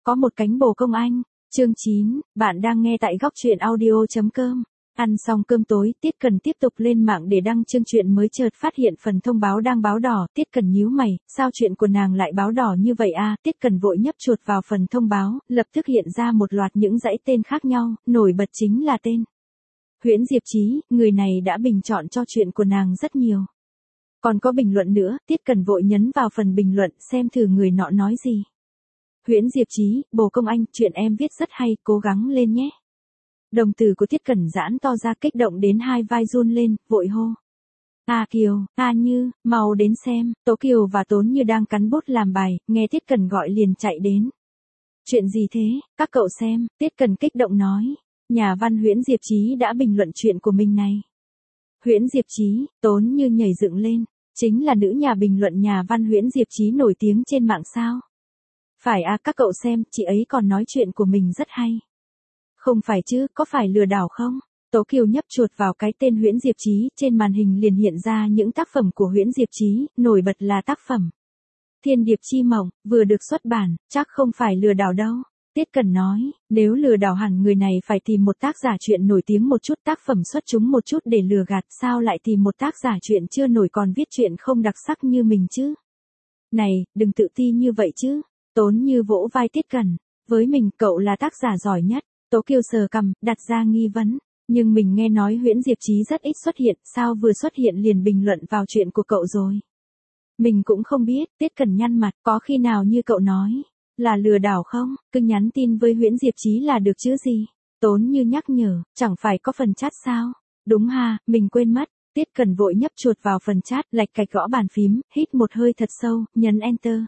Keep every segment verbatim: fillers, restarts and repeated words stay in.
Có một cánh bồ công anh, chương chín, bạn đang nghe tại góc truyện audio.com. Ăn xong cơm tối, Tiết Cần tiếp tục lên mạng để đăng chương truyện mới chợt phát hiện phần thông báo đang báo đỏ, Tiết Cần nhíu mày, sao chuyện của nàng lại báo đỏ như vậy a? Tiết Cần vội nhấp chuột vào phần thông báo, lập tức hiện ra một loạt những dãy tên khác nhau, nổi bật chính là tên Huyễn Diệp Chí, người này đã bình chọn cho chuyện của nàng rất nhiều. Còn có bình luận nữa, Tiết Cần vội nhấn vào phần bình luận xem thử người nọ nói gì. Huyễn Diệp Chí, bồ công anh, chuyện em viết rất hay, cố gắng lên nhé. Đồng tử của Tiết Cần giãn to ra kích động đến hai vai run lên, vội hô. A Kiều, A Như, mau đến xem, Tố Kiều và Tốn Như đang cắn bút làm bài, nghe Tiết Cần gọi liền chạy đến. Chuyện gì thế, các cậu xem, Tiết Cần kích động nói. Nhà văn Huyễn Diệp Chí đã bình luận chuyện của mình này. Huyễn Diệp Chí, Tốn Như nhảy dựng lên, chính là nữ nhà bình luận nhà văn Huyễn Diệp Chí nổi tiếng trên mạng sao? Phải à, các cậu xem, chị ấy còn nói chuyện của mình rất hay. Không phải chứ, có phải lừa đảo không? Tố Kiều nhấp chuột vào cái tên Huyễn Diệp Chí, trên màn hình liền hiện ra những tác phẩm của Huyễn Diệp Chí, nổi bật là tác phẩm Thiên Điệp Chi Mộng, vừa được xuất bản, chắc không phải lừa đảo đâu. Tiết Cần nói, nếu lừa đảo hẳn người này phải tìm một tác giả truyện nổi tiếng một chút, tác phẩm xuất chúng một chút để lừa gạt, sao lại tìm một tác giả truyện chưa nổi còn viết truyện không đặc sắc như mình chứ? Này, đừng tự ti như vậy chứ. Tốn Như vỗ vai Tiết Cần, với mình cậu là tác giả giỏi nhất. Tố Kiều sờ cằm, đặt ra nghi vấn, nhưng mình nghe nói Huyễn Diệp Chí rất ít xuất hiện, sao vừa xuất hiện liền bình luận vào chuyện của cậu rồi? Mình cũng không biết, Tiết Cần nhăn mặt, có khi nào như cậu nói là lừa đảo không? Cứ nhắn tin với Huyễn Diệp Chí là được chứ gì? Tốn Như nhắc nhở, chẳng phải có phần chat sao? Đúng ha, mình quên mất. Tiết Cần vội nhấp chuột vào phần chat, lạch cạch gõ bàn phím, hít một hơi thật sâu, nhấn enter.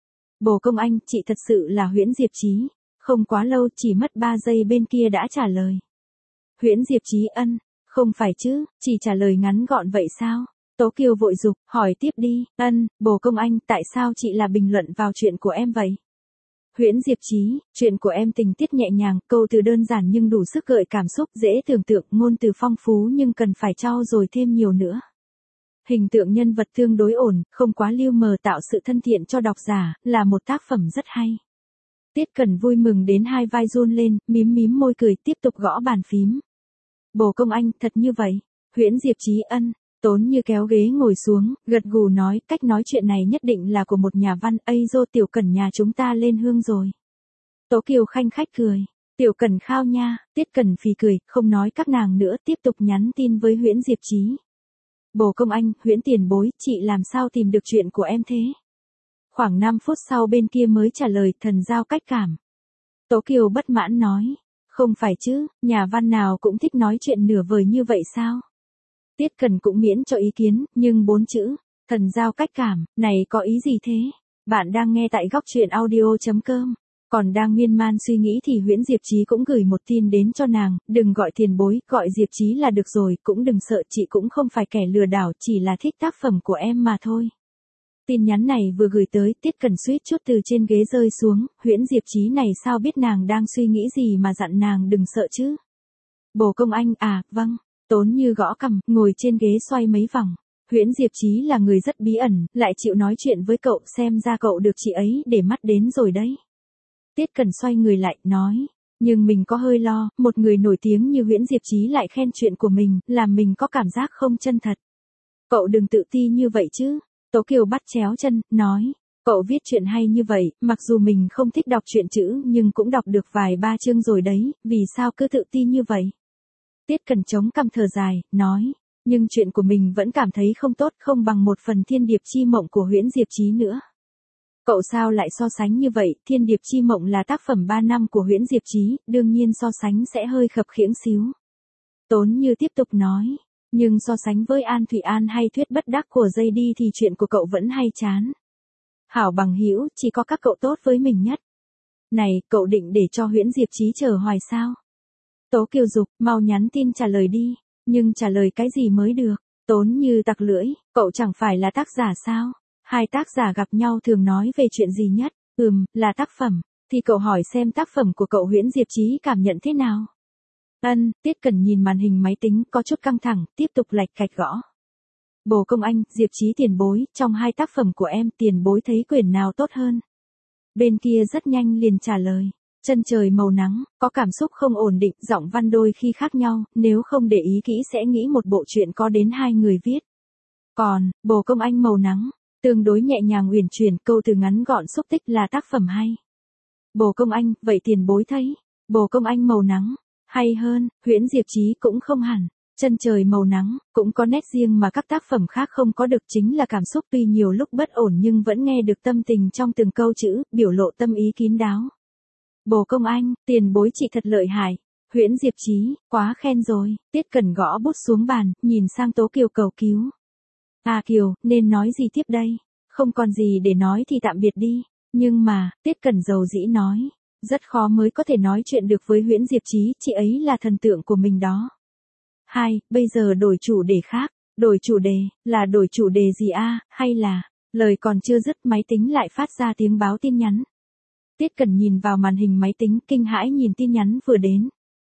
Bồ công anh, chị thật sự là Huyễn Diệp Chí. Không quá lâu, chỉ mất ba giây bên kia đã trả lời. Huyễn Diệp Chí ân, không phải chứ, chỉ trả lời ngắn gọn vậy sao? Tố Kiều vội dục, hỏi tiếp đi, ân, bồ công anh, tại sao chị là bình luận vào chuyện của em vậy? Huyễn Diệp Chí, chuyện của em tình tiết nhẹ nhàng, câu từ đơn giản nhưng đủ sức gợi cảm xúc, dễ tưởng tượng, ngôn từ phong phú nhưng cần phải trau dồi thêm nhiều nữa. Hình tượng nhân vật tương đối ổn, không quá lưu mờ, tạo sự thân thiện cho độc giả, là một tác phẩm rất hay. Tiết Cần vui mừng đến hai vai run lên, mím mím môi cười, tiếp tục gõ bàn phím. Bồ công anh, thật như vậy? Huyễn Diệp Chí ân. Tốn Như kéo ghế ngồi xuống, gật gù nói, cách nói chuyện này nhất định là của một nhà văn, ây dô Tiểu Cần nhà chúng ta lên hương rồi. Tố Kiều khanh khách cười, Tiểu Cần khao nha, Tiết Cần phì cười, không nói các nàng nữa, tiếp tục nhắn tin với Huyễn Diệp Chí. Bồ công anh, Huyễn tiền bối, chị làm sao tìm được chuyện của em thế? Khoảng năm phút sau bên kia mới trả lời, thần giao cách cảm. Tố Kiều bất mãn nói, không phải chứ, nhà văn nào cũng thích nói chuyện nửa vời như vậy sao? Tiết Cần cũng miễn cho ý kiến, nhưng bốn chữ, thần giao cách cảm, này có ý gì thế? Bạn đang nghe tại góc truyện audio.com. Còn đang miên man suy nghĩ thì Huyễn Diệp Chí cũng gửi một tin đến cho nàng, đừng gọi tiền bối, gọi Diệp Chí là được rồi, cũng đừng sợ, chị cũng không phải kẻ lừa đảo, chỉ là thích tác phẩm của em mà thôi. Tin nhắn này vừa gửi tới, Tiết Cần suýt chút từ trên ghế rơi xuống, Huyễn Diệp Chí này sao biết nàng đang suy nghĩ gì mà dặn nàng đừng sợ chứ? Bồ công anh, à, vâng. Tốn Như gõ cằm, ngồi trên ghế xoay mấy vòng. Huyễn Diệp Chí là người rất bí ẩn, lại chịu nói chuyện với cậu, xem ra cậu được chị ấy để mắt đến rồi đấy. Tiết Cần xoay người lại, nói, nhưng mình có hơi lo, một người nổi tiếng như Huyễn Diệp Chí lại khen chuyện của mình, làm mình có cảm giác không chân thật. Cậu đừng tự ti như vậy chứ. Tố Kiều bắt chéo chân, nói, cậu viết chuyện hay như vậy, mặc dù mình không thích đọc truyện chữ nhưng cũng đọc được vài ba chương rồi đấy, vì sao cứ tự ti như vậy? Tiết Cần chống cằm thở dài, nói, nhưng chuyện của mình vẫn cảm thấy không tốt, không bằng một phần Thiên Điệp Chi Mộng của Huyễn Diệp Chí nữa. Cậu sao lại so sánh như vậy? Thiên Điệp Chi Mộng là tác phẩm ba năm của Huyễn Diệp Chí, đương nhiên so sánh sẽ hơi khập khiễng xíu. Tốn Như tiếp tục nói, nhưng so sánh với An Thủy An hay Thuyết Bất Đắc của Dây Đi thì chuyện của cậu vẫn hay chán. Hảo bằng hữu, chỉ có các cậu tốt với mình nhất. Này, cậu định để cho Huyễn Diệp Chí chờ hoài sao? Tố Kiều dục, mau nhắn tin trả lời đi, nhưng trả lời cái gì mới được? Tốn Như tặc lưỡi, cậu chẳng phải là tác giả sao? Hai tác giả gặp nhau thường nói về chuyện gì nhất? Ừm, là tác phẩm, thì cậu hỏi xem tác phẩm của cậu Huyễn Diệp Chí cảm nhận thế nào? Ân, Tiết Cần nhìn màn hình máy tính có chút căng thẳng, tiếp tục lạch cạch gõ. Bồ công anh, Diệp Chí tiền bối, trong hai tác phẩm của em, tiền bối thấy quyển nào tốt hơn? Bên kia rất nhanh liền trả lời. Chân trời màu nắng, có cảm xúc không ổn định, giọng văn đôi khi khác nhau, nếu không để ý kỹ sẽ nghĩ một bộ truyện có đến hai người viết. Còn, bồ công anh màu nắng, tương đối nhẹ nhàng uyển chuyển, câu từ ngắn gọn xúc tích là tác phẩm hay. Bồ công anh, vậy tiền bối thấy, bồ công anh màu nắng, hay hơn, Huyễn Diệp Chí cũng không hẳn. Chân trời màu nắng, cũng có nét riêng mà các tác phẩm khác không có được, chính là cảm xúc tuy nhiều lúc bất ổn nhưng vẫn nghe được tâm tình trong từng câu chữ, biểu lộ tâm ý kín đáo. Bồ công anh, tiền bối chị thật lợi hại. Huyễn Diệp Chí, quá khen rồi. Tiết Cẩn gõ bút xuống bàn, nhìn sang Tố Kiều cầu cứu. À Kiều, nên nói gì tiếp đây? Không còn gì để nói thì tạm biệt đi. Nhưng mà, Tiết Cẩn dầu dĩ nói, rất khó mới có thể nói chuyện được với Huyễn Diệp Chí, chị ấy là thần tượng của mình đó. Hai, bây giờ đổi chủ đề khác. Đổi chủ đề, là đổi chủ đề gì a, hay là, lời còn chưa dứt máy tính lại phát ra tiếng báo tin nhắn. Tiết Cẩn nhìn vào màn hình máy tính, kinh hãi nhìn tin nhắn vừa đến.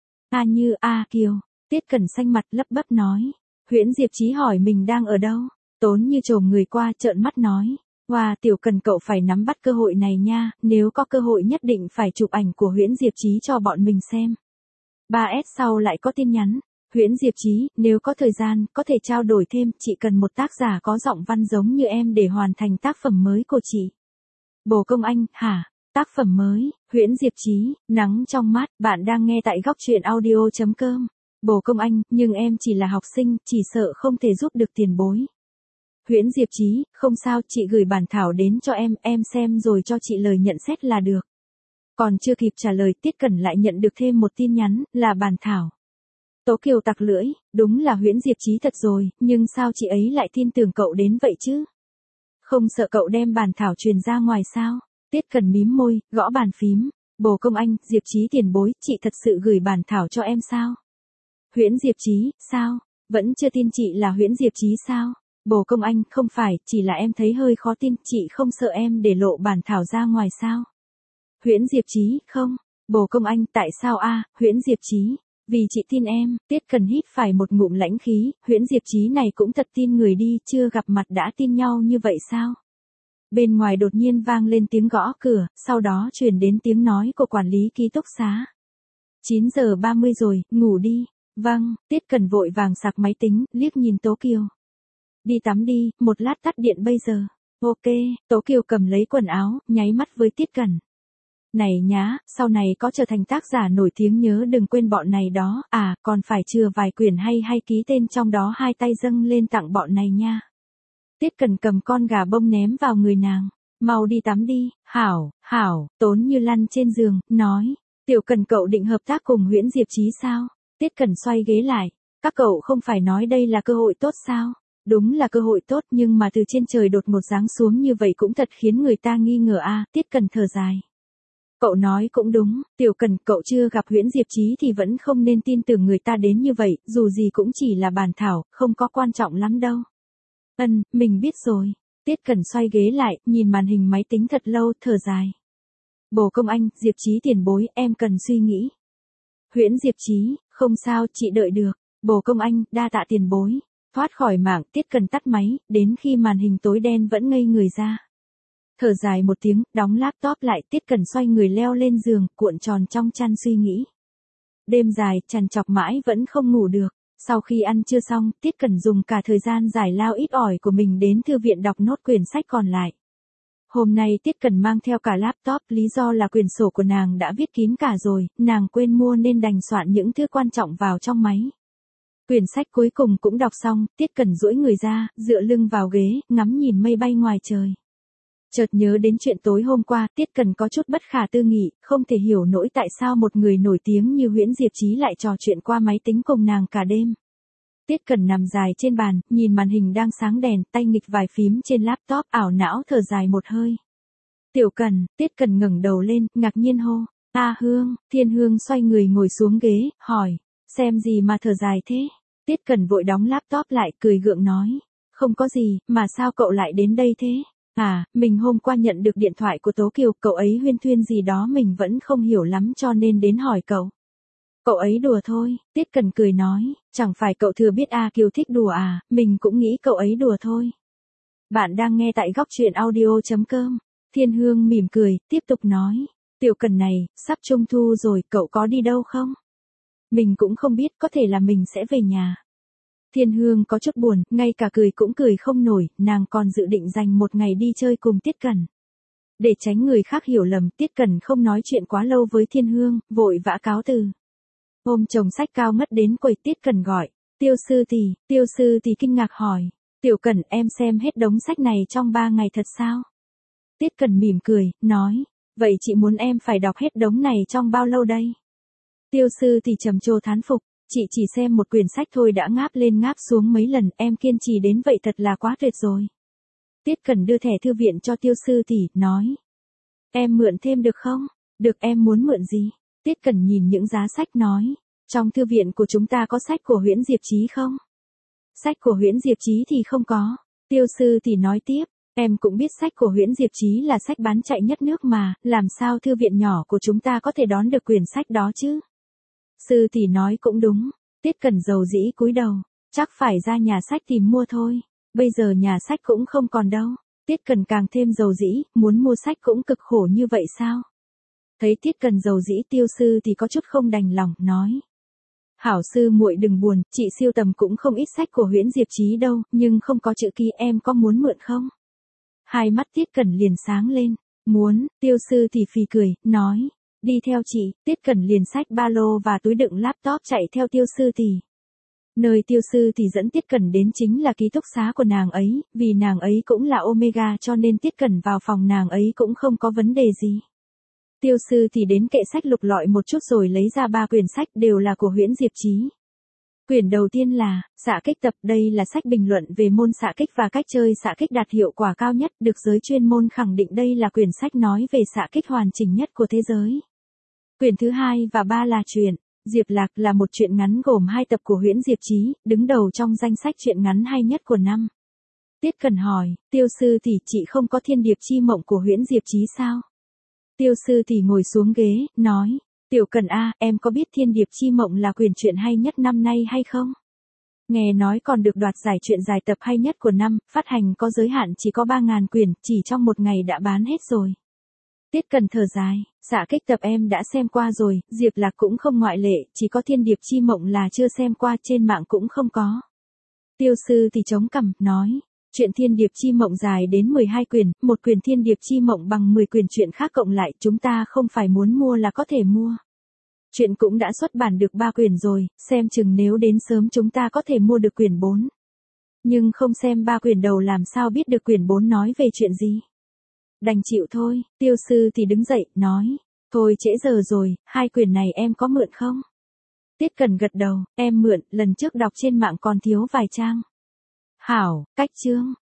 A Như, A Kiều. Tiết Cẩn xanh mặt lấp bấp nói. Huyễn Diệp Chí hỏi mình đang ở đâu. Tốn Như chồm người qua trợn mắt nói. Wow, Tiểu Cần cậu phải nắm bắt cơ hội này nha, nếu có cơ hội nhất định phải chụp ảnh của Huyễn Diệp Chí cho bọn mình xem. ba S sau lại có tin nhắn. Huyễn Diệp Chí, nếu có thời gian, có thể trao đổi thêm, chị cần một tác giả có giọng văn giống như em để hoàn thành tác phẩm mới của chị. Bồ công anh, hả? Tác phẩm mới, Huyễn Diệp Chí, nắng trong mắt, bạn đang nghe tại góc truyện audio chấm com. Bồ công anh, nhưng em chỉ là học sinh, chỉ sợ không thể giúp được tiền bối. Huyễn Diệp Chí, không sao, chị gửi bản thảo đến cho em, em xem rồi cho chị lời nhận xét là được. Còn chưa kịp trả lời, Tiết Cẩn lại nhận được thêm một tin nhắn, là bản thảo. Tố Kiều tặc lưỡi, đúng là Huyễn Diệp Chí thật rồi, nhưng sao chị ấy lại tin tưởng cậu đến vậy chứ? Không sợ cậu đem bản thảo truyền ra ngoài sao? Tiết Cẩn mím môi, gõ bàn phím. Bồ công anh, Diệp Chí tiền bối, chị thật sự gửi bản thảo cho em sao? Huyễn Diệp Chí, sao? Vẫn chưa tin chị là Huyễn Diệp Chí sao? Bồ công anh, không phải, chỉ là em thấy hơi khó tin, chị không sợ em để lộ bản thảo ra ngoài sao? Huyễn Diệp Chí, không. Bồ công anh, tại sao a, Huyễn Diệp Chí? Vì chị tin em. Tiết Cẩn hít phải một ngụm lãnh khí, Huyễn Diệp Chí này cũng thật tin người đi, chưa gặp mặt đã tin nhau như vậy sao? Bên ngoài đột nhiên vang lên tiếng gõ cửa, sau đó truyền đến tiếng nói của quản lý ký túc xá. chín giờ ba mươi rồi, ngủ đi. Vâng, Tiết Cẩn vội vàng sạc máy tính, liếc nhìn Tố Kiều. Đi tắm đi, một lát tắt điện bây giờ. Ok, Tố Kiều cầm lấy quần áo, nháy mắt với Tiết Cẩn. Này nhá, sau này có trở thành tác giả nổi tiếng nhớ đừng quên bọn này đó, à, còn phải chừa vài quyển hay hay ký tên trong đó hai tay dâng lên tặng bọn này nha. Tiết Cẩn cầm con gà bông ném vào người nàng. Mau đi tắm đi, hảo, hảo, Tốn Như lăn trên giường, nói. Tiểu Cẩn cậu định hợp tác cùng Huyễn Diệp Chí sao? Tiết Cẩn xoay ghế lại. Các cậu không phải nói đây là cơ hội tốt sao? Đúng là cơ hội tốt nhưng mà từ trên trời đột ngột giáng xuống như vậy cũng thật khiến người ta nghi ngờ a. À, Tiết Cẩn thở dài. Cậu nói cũng đúng, Tiểu Cẩn cậu chưa gặp Huyễn Diệp Chí thì vẫn không nên tin tưởng người ta đến như vậy, dù gì cũng chỉ là bản thảo, không có quan trọng lắm đâu. Ân, mình biết rồi. Tiết Cẩn xoay ghế lại, nhìn màn hình máy tính thật lâu, thở dài. Bồ công anh, Diệp Chí tiền bối, em cần suy nghĩ. Huyễn Diệp Chí, không sao, chị đợi được. Bồ công anh, đa tạ tiền bối. Thoát khỏi mạng, Tiết Cẩn tắt máy, đến khi màn hình tối đen vẫn ngây người ra. Thở dài một tiếng, đóng laptop lại, Tiết Cẩn xoay người leo lên giường, cuộn tròn trong chăn suy nghĩ. Đêm dài, trằn trọc mãi vẫn không ngủ được. Sau khi ăn trưa xong, Tiết Cẩn dùng cả thời gian giải lao ít ỏi của mình đến thư viện đọc nốt quyển sách còn lại. Hôm nay Tiết Cẩn mang theo cả laptop, lý do là quyển sổ của nàng đã viết kín cả rồi, nàng quên mua nên đành soạn những thứ quan trọng vào trong máy. Quyển sách cuối cùng cũng đọc xong, Tiết Cẩn duỗi người ra, dựa lưng vào ghế, ngắm nhìn mây bay ngoài trời. Chợt nhớ đến chuyện tối hôm qua, Tiết Cẩn có chút bất khả tư nghị, không thể hiểu nổi tại sao một người nổi tiếng như Huyễn Diệp Chí lại trò chuyện qua máy tính cùng nàng cả đêm. Tiết Cẩn nằm dài trên bàn, nhìn màn hình đang sáng đèn, tay nghịch vài phím trên laptop, ảo não thở dài một hơi. Tiểu Cẩn, Tiết Cẩn ngẩng đầu lên, ngạc nhiên hô. A Hương, Thiên Hương xoay người ngồi xuống ghế, hỏi. Xem gì mà thở dài thế? Tiết Cẩn vội đóng laptop lại, cười gượng nói. Không có gì, mà sao cậu lại đến đây thế? À, mình hôm qua nhận được điện thoại của Tố Kiều, cậu ấy huyên thuyên gì đó mình vẫn không hiểu lắm cho nên đến hỏi cậu. Cậu ấy đùa thôi, Tiết Cẩn cười nói, chẳng phải cậu thừa biết A Kiều thích đùa à, mình cũng nghĩ cậu ấy đùa thôi. Bạn đang nghe tại góc truyện audio chấm com. Thiên Hương mỉm cười, tiếp tục nói, Tiểu Cần này, sắp trung thu rồi, cậu có đi đâu không? Mình cũng không biết, có thể là mình sẽ về nhà. Thiên Hương có chút buồn, ngay cả cười cũng cười không nổi, nàng còn dự định dành một ngày đi chơi cùng Tiết Cẩn. Để tránh người khác hiểu lầm, Tiết Cẩn không nói chuyện quá lâu với Thiên Hương, vội vã cáo từ. Ôm chồng sách cao mất đến quầy, Tiết Cẩn gọi, Tiêu sư tỷ, Tiêu sư tỷ kinh ngạc hỏi, Tiểu Cẩn em xem hết đống sách này trong ba ngày thật sao? Tiết Cẩn mỉm cười, nói, vậy chị muốn em phải đọc hết đống này trong bao lâu đây? Tiêu sư tỷ trầm trồ thán phục, chị chỉ xem một quyển sách thôi đã ngáp lên ngáp xuống mấy lần, em kiên trì đến vậy thật là quá tuyệt rồi. Tiết Cẩn đưa thẻ thư viện cho Tiêu sư tỷ, nói, em mượn thêm được không? Được, em muốn mượn gì? Tiết Cẩn nhìn những giá sách nói, trong thư viện của chúng ta có sách của Huyễn Diệp Chí không? Sách của Huyễn Diệp Chí thì không có. Tiêu sư tỷ nói tiếp, em cũng biết sách của Huyễn Diệp Chí là sách bán chạy nhất nước mà, làm sao thư viện nhỏ của chúng ta có thể đón được quyển sách đó chứ? Sư tỷ nói cũng đúng. Tiết Cẩn dầu dĩ cúi đầu, chắc phải ra nhà sách tìm mua thôi. Bây giờ nhà sách cũng không còn đâu. Tiết Cẩn càng thêm dầu dĩ, muốn mua sách cũng cực khổ như vậy sao? Thấy Tiết Cẩn dầu dĩ, Tiêu sư thì có chút không đành lòng, nói, hảo sư muội đừng buồn, chị siêu tầm cũng không ít sách của Huyễn Diệp Chí đâu, nhưng không có chữ ký, em có muốn mượn không? Hai mắt Tiết Cẩn liền sáng lên, muốn. Tiêu sư thì phì cười, nói, đi theo chị. Tiết Cẩn liền xách ba lô và túi đựng laptop chạy theo Tiêu sư tỷ. Nơi Tiêu sư thì dẫn Tiết Cẩn đến chính là ký túc xá của nàng ấy, vì nàng ấy cũng là Omega cho nên Tiết Cẩn vào phòng nàng ấy cũng không có vấn đề gì. Tiêu sư thì đến kệ sách lục lọi một chút rồi lấy ra ba quyển sách đều là của Huyễn Diệp Chí. Quyển đầu tiên là Xạ Kích Tập, đây là sách bình luận về môn xạ kích và cách chơi xạ kích đạt hiệu quả cao nhất, được giới chuyên môn khẳng định đây là quyển sách nói về xạ kích hoàn chỉnh nhất của thế giới. Quyển thứ hai và ba là truyện Diệp Lạc, là một truyện ngắn gồm hai tập của Huyễn Diệp Chí, đứng đầu trong danh sách truyện ngắn hay nhất của năm. Tiết Cẩn hỏi, Tiêu sư tỷ, chị không có Thiên Điệp Chi Mộng của Huyễn Diệp Chí sao? Tiêu sư tỷ ngồi xuống ghế, nói, Tiểu Cẩn a, em có biết Thiên Điệp Chi Mộng là quyển truyện hay nhất năm nay hay không? Nghe nói còn được đoạt giải truyện dài tập hay nhất của năm, phát hành có giới hạn chỉ có ba nghìn quyển, chỉ trong một ngày đã bán hết rồi. Tiết Cẩn thở dài, Xạ Kích Tập em đã xem qua rồi, Diệp Lạc cũng không ngoại lệ, chỉ có Thiên Điệp Chi Mộng là chưa xem qua, trên mạng cũng không có. Tiêu sư thì chống cằm, nói, truyện Thiên Điệp Chi Mộng dài đến mười hai quyển, một quyển Thiên Điệp Chi Mộng bằng mười quyển truyện khác cộng lại, chúng ta không phải muốn mua là có thể mua. Truyện cũng đã xuất bản được ba quyển rồi, xem chừng nếu đến sớm chúng ta có thể mua được quyển bốn. Nhưng không xem ba quyển đầu làm sao biết được quyển bốn nói về chuyện gì. Đành chịu thôi. Tiêu sư thì đứng dậy, nói, thôi trễ giờ rồi, hai quyển này em có mượn không? Tiết Cẩn gật đầu, em mượn, lần trước đọc trên mạng còn thiếu vài trang. Hảo, cách chương.